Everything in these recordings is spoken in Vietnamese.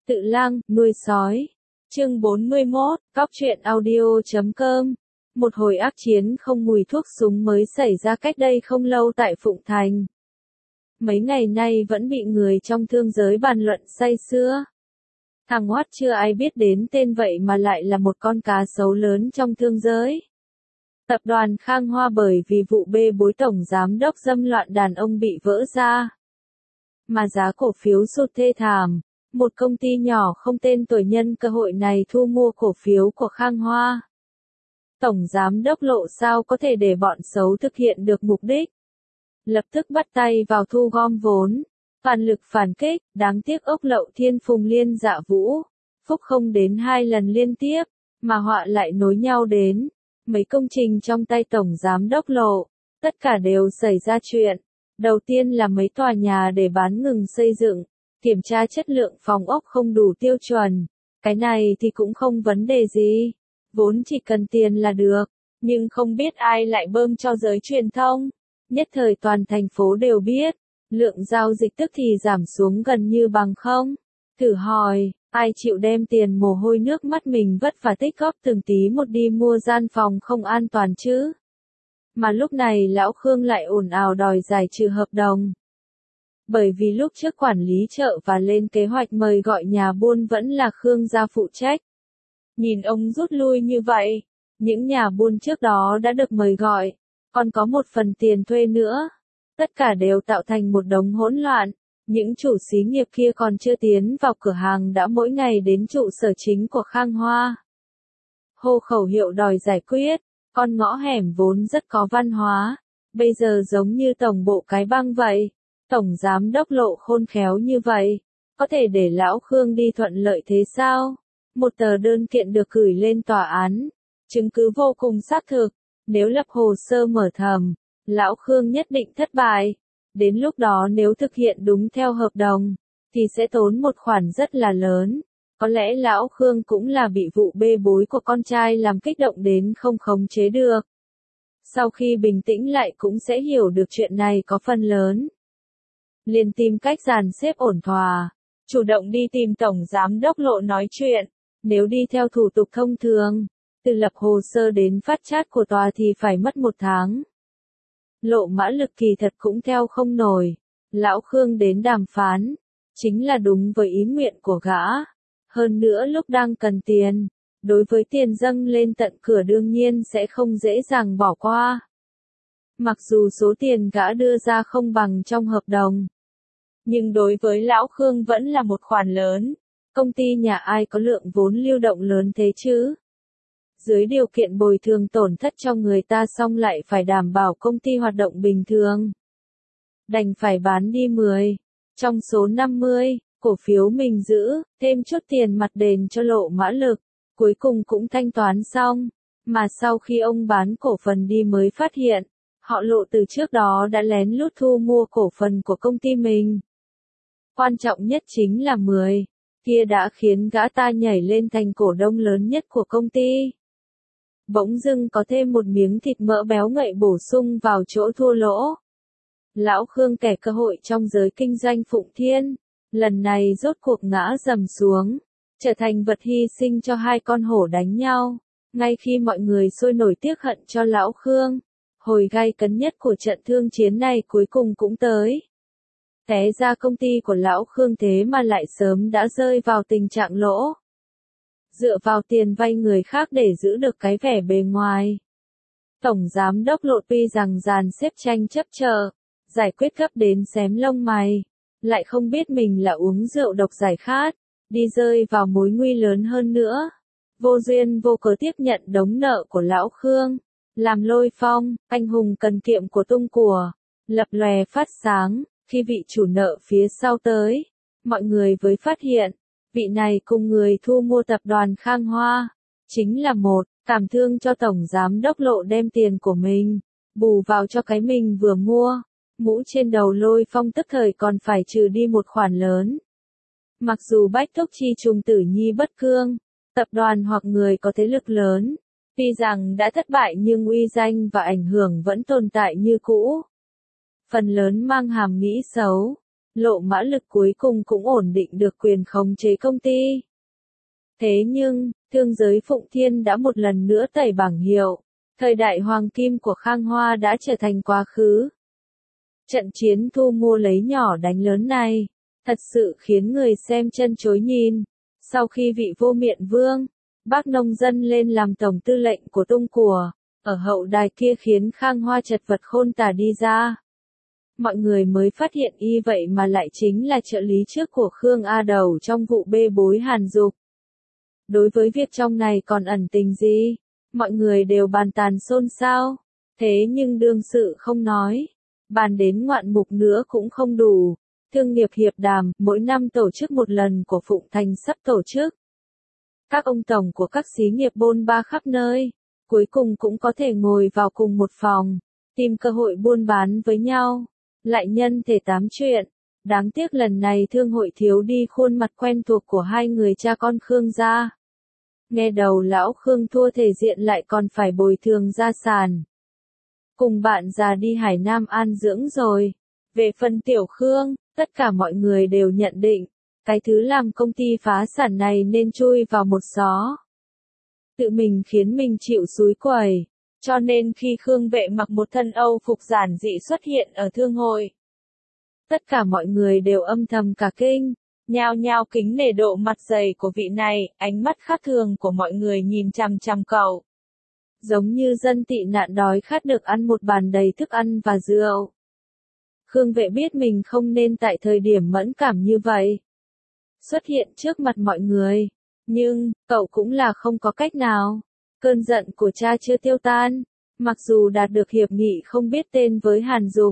Tự lang, nuôi sói. Chương 41, Cóc truyện audio.com. Một hồi ác chiến không mùi thuốc súng mới xảy ra cách đây không lâu tại Phụng Thành. Mấy ngày nay vẫn bị người trong thương giới bàn luận say sưa. Thằng Hoắt chưa ai biết đến tên vậy mà lại là một con cá sấu lớn trong thương giới. Tập đoàn Khang Hoa bởi vì vụ bê bối tổng giám đốc dâm loạn đàn ông bị vỡ ra. Mà giá cổ phiếu sụt thê thảm. Một công ty nhỏ không tên tuổi nhân cơ hội này thu mua cổ phiếu của Khang Hoa. Tổng giám đốc Lộ sao có thể để bọn xấu thực hiện được mục đích. Lập tức bắt tay vào thu gom vốn, toàn lực phản kích, đáng tiếc ốc lậu Thiên Phùng Liên Dạ Vũ, phúc không đến 2 lần liên tiếp, mà họa lại nối nhau đến. Mấy công trình trong tay Tổng giám đốc Lộ, tất cả đều xảy ra chuyện. Đầu tiên là mấy tòa nhà để bán ngừng xây dựng. Kiểm tra chất lượng phòng ốc không đủ tiêu chuẩn. Cái này thì cũng không vấn đề gì. Vốn chỉ cần tiền là được. Nhưng không biết ai lại bơm cho giới truyền thông. Nhất thời toàn thành phố đều biết. Lượng giao dịch tức thì giảm xuống gần như bằng không. Thử hỏi, ai chịu đem tiền mồ hôi nước mắt mình vất vả tích góp từng tí một đi mua gian phòng không an toàn chứ? Mà lúc này lão Khương lại ồn ào đòi giải trừ hợp đồng. Bởi vì lúc trước quản lý chợ và lên kế hoạch mời gọi nhà buôn vẫn là Khương gia phụ trách. Nhìn ông rút lui như vậy, những nhà buôn trước đó đã được mời gọi, còn có một phần tiền thuê nữa. Tất cả đều tạo thành một đống hỗn loạn, những chủ xí nghiệp kia còn chưa tiến vào cửa hàng đã mỗi ngày đến trụ sở chính của Khang Hoa. Hô khẩu hiệu đòi giải quyết, con ngõ hẻm vốn rất có văn hóa, bây giờ giống như tổng bộ cái băng vậy. Tổng giám đốc Lộ khôn khéo như vậy, có thể để lão Khương đi thuận lợi thế sao? Một tờ đơn kiện được gửi lên tòa án, chứng cứ vô cùng xác thực, nếu lập hồ sơ mở thẩm, lão Khương nhất định thất bại. Đến lúc đó nếu thực hiện đúng theo hợp đồng, thì sẽ tốn một khoản rất là lớn. Có lẽ lão Khương cũng là bị vụ bê bối của con trai làm kích động đến không khống chế được. Sau khi bình tĩnh lại cũng sẽ hiểu được chuyện này có phần lớn. Liền tìm cách dàn xếp ổn thỏa, chủ động đi tìm Tổng Giám đốc Lộ nói chuyện. Nếu đi theo thủ tục thông thường, từ lập hồ sơ đến phát trát của tòa thì phải mất 1 tháng. Lộ mã lực kỳ thật cũng theo không nổi. Lão Khương đến đàm phán, chính là đúng với ý nguyện của gã. Hơn nữa lúc đang cần tiền, đối với tiền dâng lên tận cửa đương nhiên sẽ không dễ dàng bỏ qua. Mặc dù số tiền gã đưa ra không bằng trong hợp đồng, nhưng đối với lão Khương vẫn là một khoản lớn. Công ty nhà ai có lượng vốn lưu động lớn thế chứ? Dưới điều kiện bồi thường tổn thất cho người ta xong lại phải đảm bảo công ty hoạt động bình thường. Đành phải bán đi 10 trong số 50 cổ phiếu mình giữ, thêm chút tiền mặt đền cho Lộ mã lực, cuối cùng cũng thanh toán xong. Mà sau khi ông bán cổ phần đi mới phát hiện, họ Lộ từ trước đó đã lén lút thu mua cổ phần của công ty mình. Quan trọng nhất chính là 10 kia đã khiến gã ta nhảy lên thành cổ đông lớn nhất của công ty. Bỗng dưng có thêm một miếng thịt mỡ béo ngậy bổ sung vào chỗ thua lỗ. Lão Khương kẻ cơ hội trong giới kinh doanh Phụng Thiên, lần này rốt cuộc ngã dầm xuống, trở thành vật hy sinh cho 2 con hổ đánh nhau. Ngay khi mọi người sôi nổi tiếc hận cho lão Khương, hồi gay cấn nhất của trận thương chiến này cuối cùng cũng tới. Té ra công ty của lão Khương thế mà lại sớm đã rơi vào tình trạng lỗ. Dựa vào tiền vay người khác để giữ được cái vẻ bề ngoài. Tổng giám đốc Lộ tuy rằng dàn xếp tranh chấp chờ, giải quyết gấp đến xém lông mày, lại không biết mình là uống rượu độc giải khát, đi rơi vào mối nguy lớn hơn nữa. Vô duyên vô cớ tiếp nhận đống nợ của lão Khương, làm lôi phong, anh hùng cần kiệm của tung của, lập lòe phát sáng. Khi vị chủ nợ phía sau tới, mọi người mới phát hiện, vị này cùng người thu mua tập đoàn Khang Hoa, chính là một, cảm thương cho Tổng Giám đốc Lộ đem tiền của mình, bù vào cho cái mình vừa mua, mũ trên đầu lôi phong tức thời còn phải trừ đi một khoản lớn. Mặc dù Bách Thúc Chi trùng tử nhi bất cương, tập đoàn hoặc người có thế lực lớn, tuy rằng đã thất bại nhưng uy danh và ảnh hưởng vẫn tồn tại như cũ. Phần lớn mang hàm nghĩ xấu. Lộ Mã Lực cuối cùng cũng ổn định được quyền khống chế công ty. Thế nhưng, thương giới Phụng Thiên đã một lần nữa tẩy bảng hiệu, thời đại hoàng kim của Khang Hoa đã trở thành quá khứ. Trận chiến thu mua lấy nhỏ đánh lớn này, thật sự khiến người xem chân chối nhìn. Sau khi vị Vô Miện Vương, bác nông dân lên làm tổng tư lệnh của tung của, ở hậu đài kia khiến Khang Hoa chật vật khôn tả đi ra. Mọi người mới phát hiện y vậy mà lại chính là trợ lý trước của Khương A Đầu trong vụ bê bối Hàn Dục. Đối với việc trong này còn ẩn tình gì, mọi người đều bàn tán xôn xao, thế nhưng đương sự không nói. Bàn đến ngoạn mục nữa cũng không đủ. Thương nghiệp hiệp đàm, mỗi năm tổ chức một lần của Phụng Thành sắp tổ chức. Các ông tổng của các xí nghiệp bôn ba khắp nơi, cuối cùng cũng có thể ngồi vào cùng một phòng, tìm cơ hội buôn bán với nhau, lại nhân thể tám chuyện. Đáng tiếc lần này thương hội thiếu đi khuôn mặt quen thuộc của hai người cha con Khương gia. Nghe đầu lão Khương thua thể diện lại còn phải bồi thường gia sản. Cùng bạn già đi Hải Nam an dưỡng rồi. Về phần tiểu Khương, tất cả mọi người đều nhận định, cái thứ làm công ty phá sản này nên chui vào một gió. Tự mình khiến mình chịu xúi quẩy, cho nên khi Khương Vệ mặc một thân Âu phục giản dị xuất hiện ở thương hội, tất cả mọi người đều âm thầm cả kinh, nhao nhao kính nể độ mặt dày của vị này, ánh mắt khác thường của mọi người nhìn chằm chằm cậu. Giống như dân tị nạn đói khát được ăn một bàn đầy thức ăn và rượu. Khương Vệ biết mình không nên tại thời điểm mẫn cảm như vậy xuất hiện trước mặt mọi người, nhưng, cậu cũng là không có cách nào. Cơn giận của cha chưa tiêu tan, mặc dù đạt được hiệp nghị không biết tên với Hàn Dục.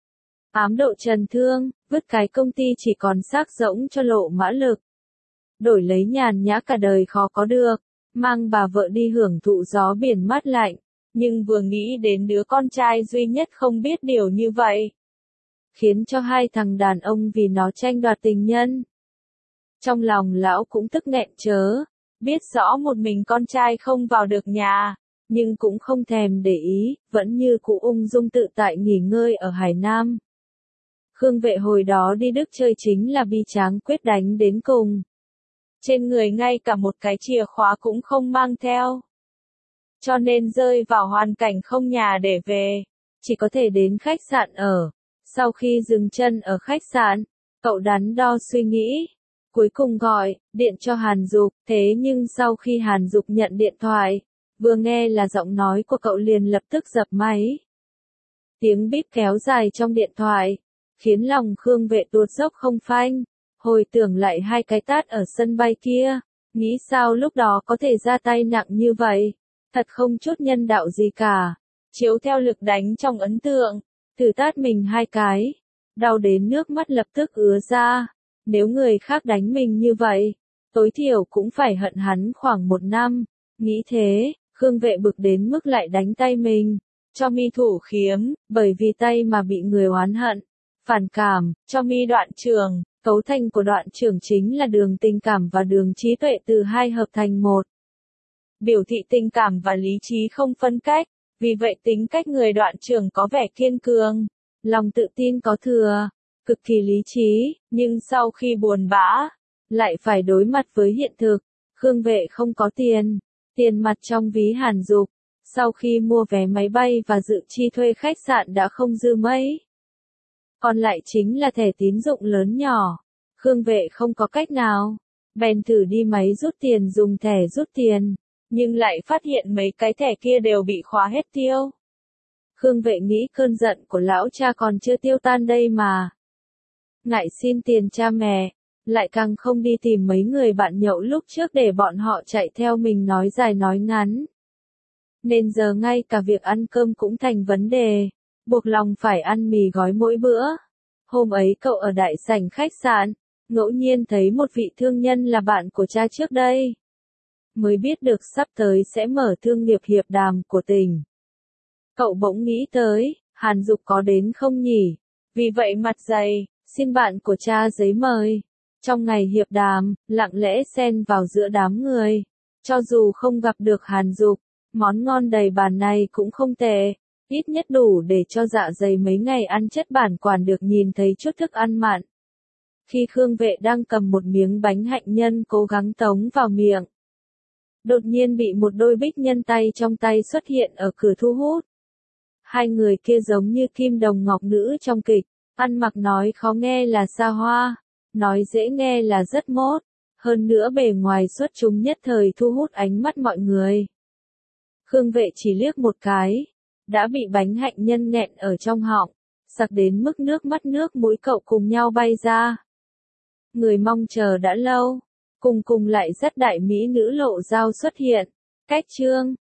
Ám độ trần thương, vứt cái công ty chỉ còn xác rỗng cho Lộ Mã Lực. Đổi lấy nhàn nhã cả đời khó có được, mang bà vợ đi hưởng thụ gió biển mát lạnh, nhưng vừa nghĩ đến đứa con trai duy nhất không biết điều như vậy, khiến cho hai thằng đàn ông vì nó tranh đoạt tình nhân. Trong lòng lão cũng tức nghẹn chớ, biết rõ một mình con trai không vào được nhà, nhưng cũng không thèm để ý, vẫn như cũ ung dung tự tại nghỉ ngơi ở Hải Nam. Khương Vệ hồi đó đi Đức chơi chính là bi tráng quyết đánh đến cùng. Trên người ngay cả một cái chìa khóa cũng không mang theo. Cho nên rơi vào hoàn cảnh không nhà để về, chỉ có thể đến khách sạn ở. Sau khi dừng chân ở khách sạn, cậu đắn đo suy nghĩ, cuối cùng gọi điện cho Hàn Dục, thế nhưng sau khi Hàn Dục nhận điện thoại, vừa nghe là giọng nói của cậu liền lập tức dập máy. Tiếng bíp kéo dài trong điện thoại, khiến lòng Khương Vệ tuột dốc không phanh, hồi tưởng lại hai cái tát ở sân bay kia, nghĩ sao lúc đó có thể ra tay nặng như vậy, thật không chút nhân đạo gì cả, chiếu theo lực đánh trong ấn tượng, thử tát mình hai cái, đau đến nước mắt lập tức ứa ra, nếu người khác đánh mình như vậy, tối thiểu cũng phải hận hắn khoảng 1 năm, nghĩ thế, Khương Vệ bực đến mức lại đánh tay mình, cho mi thủ khiếm, bởi vì tay mà bị người oán hận, phản cảm, cho mi đoạn trường. Cấu thành của đoạn trưởng chính là đường tình cảm và đường trí tuệ từ hai hợp thành một. Biểu thị tình cảm và lý trí không phân cách, vì vậy tính cách người đoạn trưởng có vẻ kiên cường, lòng tự tin có thừa, cực kỳ lý trí, nhưng sau khi buồn bã, lại phải đối mặt với hiện thực. Khương Vệ không có tiền mặt trong ví Hàn Dục, sau khi mua vé máy bay và dự chi thuê khách sạn đã không dư mấy. Còn lại chính là thẻ tín dụng lớn nhỏ. Khương Vệ không có cách nào, bèn thử đi máy rút tiền dùng thẻ rút tiền, nhưng lại phát hiện mấy cái thẻ kia đều bị khóa hết tiêu. Khương Vệ nghĩ cơn giận của lão cha còn chưa tiêu tan đây mà. Ngại xin tiền cha mẹ, lại càng không đi tìm mấy người bạn nhậu lúc trước để bọn họ chạy theo mình nói dài nói ngắn. Nên giờ ngay cả việc ăn cơm cũng thành vấn đề, buộc lòng phải ăn mì gói mỗi bữa. Hôm ấy cậu ở đại sảnh khách sạn, ngẫu nhiên thấy một vị thương nhân là bạn của cha trước đây. Mới biết được sắp tới sẽ mở thương nghiệp hiệp đàm của tỉnh. Cậu bỗng nghĩ tới, Hàn Dục có đến không nhỉ? Vì vậy mặt dày, xin bạn của cha giấy mời. Trong ngày hiệp đàm, lặng lẽ xen vào giữa đám người. Cho dù không gặp được Hàn Dục, món ngon đầy bàn này cũng không tệ. Ít nhất đủ để cho dạ dày mấy ngày ăn chất bản quản được nhìn thấy chút thức ăn mặn. khi Khương Vệ đang cầm một miếng bánh hạnh nhân cố gắng tống vào miệng. Đột nhiên bị một đôi bích nhân tay trong tay xuất hiện ở cửa thu hút. Hai người kia giống như kim đồng ngọc nữ trong kịch, ăn mặc nói khó nghe là xa hoa, nói dễ nghe là rất mốt, hơn nữa bề ngoài xuất chúng nhất thời thu hút ánh mắt mọi người. Khương Vệ chỉ liếc một cái, đã bị bánh hạnh nhân nghẹn ở trong họng, sặc đến mức nước mắt nước mũi cậu cùng nhau bay ra. Người mong chờ đã lâu, cùng lại rất đại mỹ nữ Lộ Dao xuất hiện. Cách chương